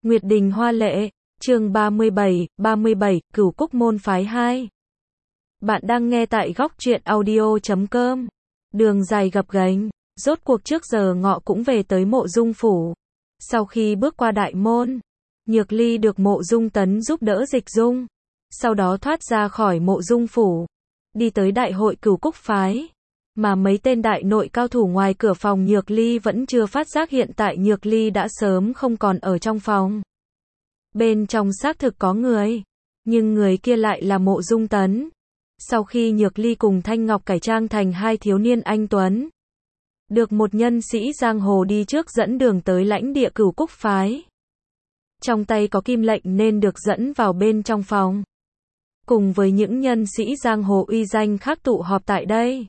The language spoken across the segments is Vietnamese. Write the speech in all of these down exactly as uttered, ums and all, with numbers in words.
Nguyệt Đình Hoa Lệ, chương ba mươi bảy, ba mươi bảy, Cửu Cúc Môn Phái hai. Bạn đang nghe tại góc truyện audio chấm com. Đường dài gập ghềnh, rốt cuộc trước giờ ngọ cũng về tới Mộ Dung phủ. Sau khi bước qua đại môn, Nhược Ly được Mộ Dung Tấn giúp đỡ dịch dung. Sau đó thoát ra khỏi Mộ Dung phủ, đi tới đại hội Cửu Cúc Phái. Mà mấy tên đại nội cao thủ ngoài cửa phòng Nhược Ly vẫn chưa phát giác hiện tại Nhược Ly đã sớm không còn ở trong phòng. Bên trong xác thực có người, nhưng người kia lại là Mộ Dung Tấn. Sau khi Nhược Ly cùng Thanh Ngọc cải trang thành hai thiếu niên anh tuấn, được một nhân sĩ giang hồ đi trước dẫn đường tới lãnh địa Cửu Cúc Phái. Trong tay có kim lệnh nên được dẫn vào bên trong phòng. Cùng với những nhân sĩ giang hồ uy danh khác tụ họp tại đây.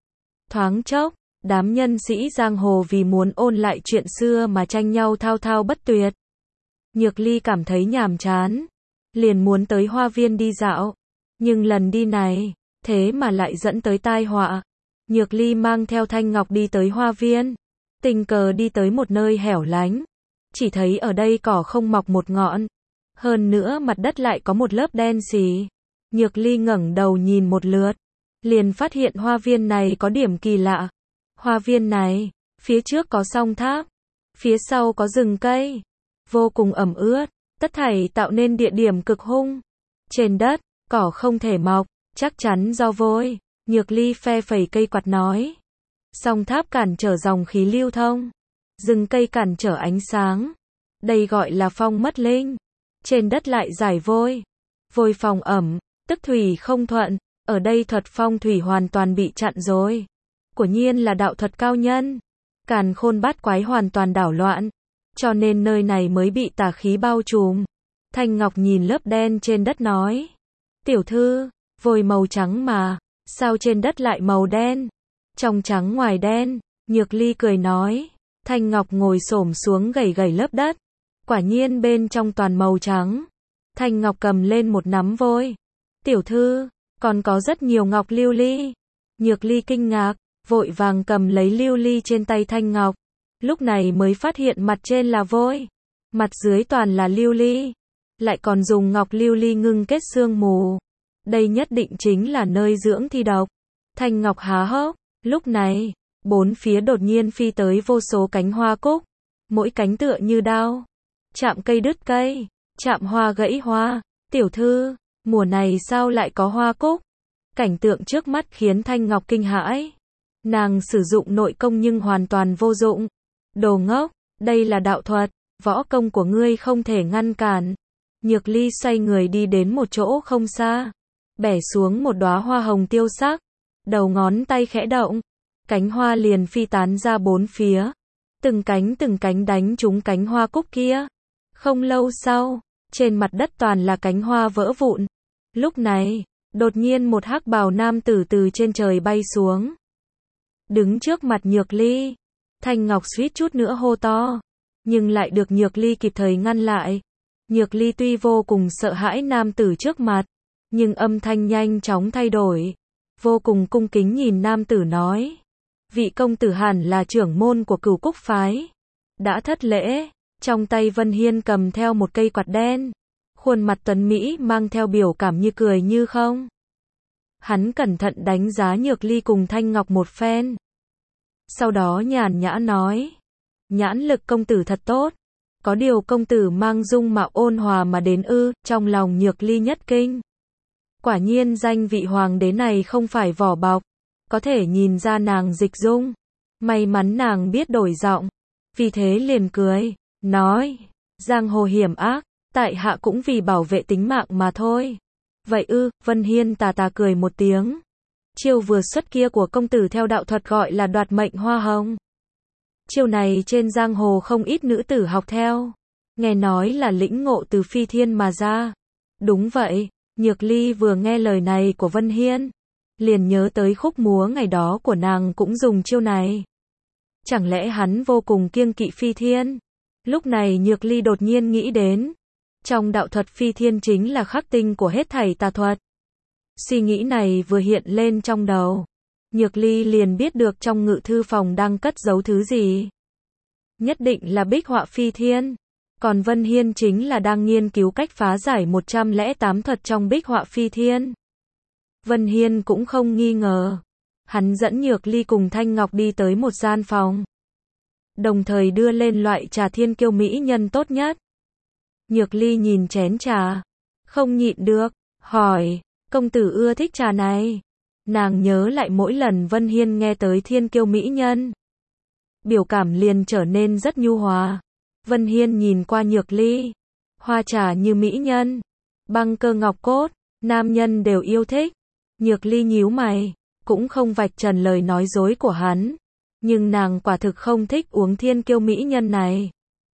Thoáng chốc, đám nhân sĩ giang hồ vì muốn ôn lại chuyện xưa mà tranh nhau thao thao bất tuyệt. Nhược Ly cảm thấy nhàm chán, liền muốn tới hoa viên đi dạo. Nhưng lần đi này, thế mà lại dẫn tới tai họa. Nhược Ly mang theo Thanh Ngọc đi tới hoa viên, tình cờ đi tới một nơi hẻo lánh. Chỉ thấy ở đây cỏ không mọc một ngọn, hơn nữa mặt đất lại có một lớp đen xì. Nhược Ly ngẩng đầu nhìn một lượt, liền phát hiện hoa viên này có điểm kỳ lạ. Hoa viên này, phía trước có song tháp, phía sau có rừng cây, vô cùng ẩm ướt, tất thảy tạo nên địa điểm cực hung. Trên đất, cỏ không thể mọc, chắc chắn do vôi. Nhược Ly phe phẩy cây quạt nói. Song tháp cản trở dòng khí lưu thông, rừng cây cản trở ánh sáng. Đây gọi là phong mất linh. Trên đất lại giải vôi, vôi phòng ẩm, tức thủy không thuận. Ở đây thuật phong thủy hoàn toàn bị chặn rồi. Quả nhiên là đạo thuật cao nhân. Càn khôn bát quái hoàn toàn đảo loạn, cho nên nơi này mới bị tà khí bao trùm. Thanh Ngọc nhìn lớp đen trên đất nói. Tiểu thư, vôi màu trắng mà, sao trên đất lại màu đen? Trong trắng ngoài đen. Nhược Ly cười nói. Thanh Ngọc ngồi xổm xuống gẩy gẩy lớp đất. Quả nhiên bên trong toàn màu trắng. Thanh Ngọc cầm lên một nắm vôi. Tiểu thư, còn có rất nhiều ngọc lưu ly. Nhược Ly kinh ngạc, vội vàng cầm lấy lưu ly trên tay Thanh Ngọc. Lúc này mới phát hiện mặt trên là vôi, mặt dưới toàn là lưu ly. Lại còn dùng ngọc lưu ly ngưng kết sương mù. Đây nhất định chính là nơi dưỡng thi độc. Thanh Ngọc há hốc. Lúc này, bốn phía đột nhiên phi tới vô số cánh hoa cúc. Mỗi cánh tựa như đao. Chạm cây đứt cây, chạm hoa gãy hoa. Tiểu thư, mùa này sao lại có hoa cúc? Cảnh tượng trước mắt khiến Thanh Ngọc kinh hãi. Nàng sử dụng nội công nhưng hoàn toàn vô dụng. Đồ ngốc, đây là đạo thuật, võ công của ngươi không thể ngăn cản. Nhược Ly xoay người đi đến một chỗ không xa, bẻ xuống một đóa hoa hồng tiêu sắc, đầu ngón tay khẽ động, cánh hoa liền phi tán ra bốn phía, từng cánh từng cánh đánh trúng cánh hoa cúc kia. Không lâu sau, trên mặt đất toàn là cánh hoa vỡ vụn. Lúc này, đột nhiên một hắc bào nam tử từ trên trời bay xuống, đứng trước mặt Nhược Ly. Thanh Ngọc suýt chút nữa hô to, nhưng lại được Nhược Ly kịp thời ngăn lại. Nhược Ly tuy vô cùng sợ hãi nam tử trước mặt, nhưng âm thanh nhanh chóng thay đổi, vô cùng cung kính nhìn nam tử nói. Vị công tử hẳn là trưởng môn của Cửu Cúc Phái. Đã thất lễ. Trong tay Vân Hiên cầm theo một cây quạt đen, khuôn mặt tuấn Mỹ mang theo biểu cảm như cười như không. Hắn cẩn thận đánh giá Nhược Ly cùng Thanh Ngọc một phen. Sau đó nhàn nhã nói. Nhãn lực công tử thật tốt. Có điều công tử mang dung mạo ôn hòa mà đến ư? Trong lòng Nhược Ly nhất kinh. Quả nhiên danh vị hoàng đế này không phải vỏ bọc. Có thể nhìn ra nàng dịch dung. May mắn nàng biết đổi giọng, vì thế liền cười, nói. Giang hồ hiểm ác, tại hạ cũng vì bảo vệ tính mạng mà thôi. Vậy ư? Vân Hiên tà tà cười một tiếng. Chiêu vừa xuất kia của công tử theo đạo thuật gọi là đoạt mệnh hoa hồng. Chiêu này trên giang hồ không ít nữ tử học theo. Nghe nói là lĩnh ngộ từ phi thiên mà ra. Đúng vậy, Nhược Ly vừa nghe lời này của Vân Hiên, liền nhớ tới khúc múa ngày đó của nàng cũng dùng chiêu này. Chẳng lẽ hắn vô cùng kiêng kỵ phi thiên? Lúc này Nhược Ly đột nhiên nghĩ đến. Trong đạo thuật phi thiên chính là khắc tinh của hết thảy tà thuật. Suy nghĩ này vừa hiện lên trong đầu, Nhược Ly liền biết được trong ngự thư phòng đang cất giấu thứ gì. Nhất định là bích họa phi thiên. Còn Vân Hiên chính là đang nghiên cứu cách phá giải một trăm lẻ tám thuật trong bích họa phi thiên. Vân Hiên cũng không nghi ngờ. Hắn dẫn Nhược Ly cùng Thanh Ngọc đi tới một gian phòng. Đồng thời đưa lên loại trà thiên kiêu mỹ nhân tốt nhất. Nhược Ly nhìn chén trà. Không nhịn được. Hỏi. Công tử ưa thích trà này. Nàng nhớ lại mỗi lần Vân Hiên nghe tới thiên kiêu mỹ nhân. Biểu cảm liền trở nên rất nhu hòa. Vân Hiên nhìn qua Nhược Ly. Hoa trà như mỹ nhân. Băng cơ ngọc cốt. Nam nhân đều yêu thích. Nhược Ly nhíu mày. Cũng không vạch trần lời nói dối của hắn. Nhưng nàng quả thực không thích uống thiên kiêu mỹ nhân này.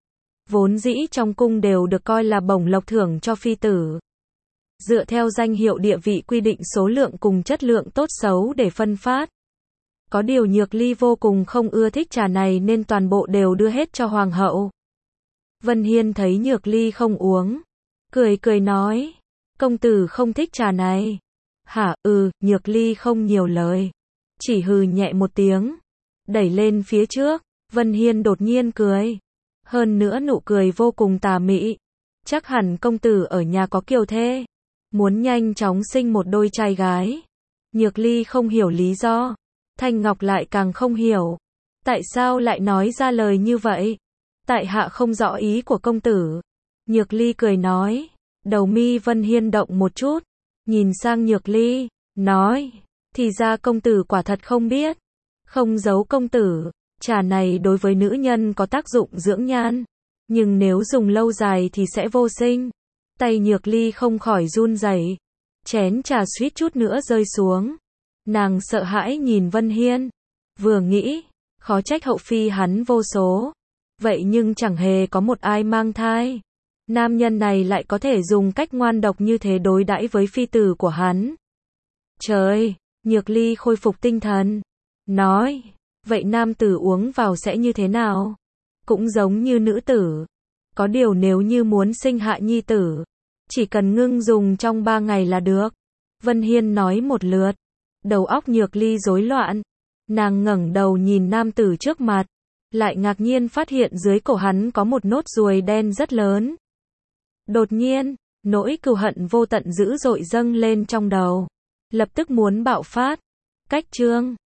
Vốn dĩ trong cung đều được coi là bổng lộc thưởng cho phi tử. Dựa theo danh hiệu địa vị quy định số lượng cùng chất lượng tốt xấu để phân phát. Có điều Nhược Ly vô cùng không ưa thích trà này nên toàn bộ đều đưa hết cho hoàng hậu. Vân Hiên thấy Nhược Ly không uống. Cười cười nói. Công tử không thích trà này. Hả, ừ, Nhược Ly không nhiều lời. Chỉ hừ nhẹ một tiếng. Đẩy lên phía trước. Vân Hiên đột nhiên cười. Hơn nữa nụ cười vô cùng tà mị. Chắc hẳn công tử ở nhà có kiều thê. Muốn nhanh chóng sinh một đôi trai gái. Nhược Ly không hiểu lý do. Thanh Ngọc lại càng không hiểu. Tại sao lại nói ra lời như vậy? Tại hạ không rõ ý của công tử. Nhược Ly cười nói. Đầu mi Vân Hiên động một chút. Nhìn sang Nhược Ly. Nói. Thì ra công tử quả thật không biết. Không giấu công tử. Trà này đối với nữ nhân có tác dụng dưỡng nhan. Nhưng nếu dùng lâu dài thì sẽ vô sinh. Tay Nhược Ly không khỏi run rẩy. Chén trà suýt chút nữa rơi xuống. Nàng sợ hãi nhìn Vân Hiên. Vừa nghĩ. Khó trách hậu phi hắn vô số. Vậy nhưng chẳng hề có một ai mang thai. Nam nhân này lại có thể dùng cách ngoan độc như thế đối đãi với phi tử của hắn. Trời! Nhược Ly khôi phục tinh thần. Nói. Vậy nam tử uống vào sẽ như thế nào? Cũng giống như nữ tử. Có điều nếu như muốn sinh hạ nhi tử. Chỉ cần ngưng dùng trong ba ngày là được. Vân Hiên nói một lượt. Đầu óc Nhược Ly rối loạn. Nàng ngẩng đầu nhìn nam tử trước mặt. Lại ngạc nhiên phát hiện dưới cổ hắn có một nốt ruồi đen rất lớn. Đột nhiên, nỗi cừu hận vô tận dữ dội dâng lên trong đầu. Lập tức muốn bạo phát. Cách chương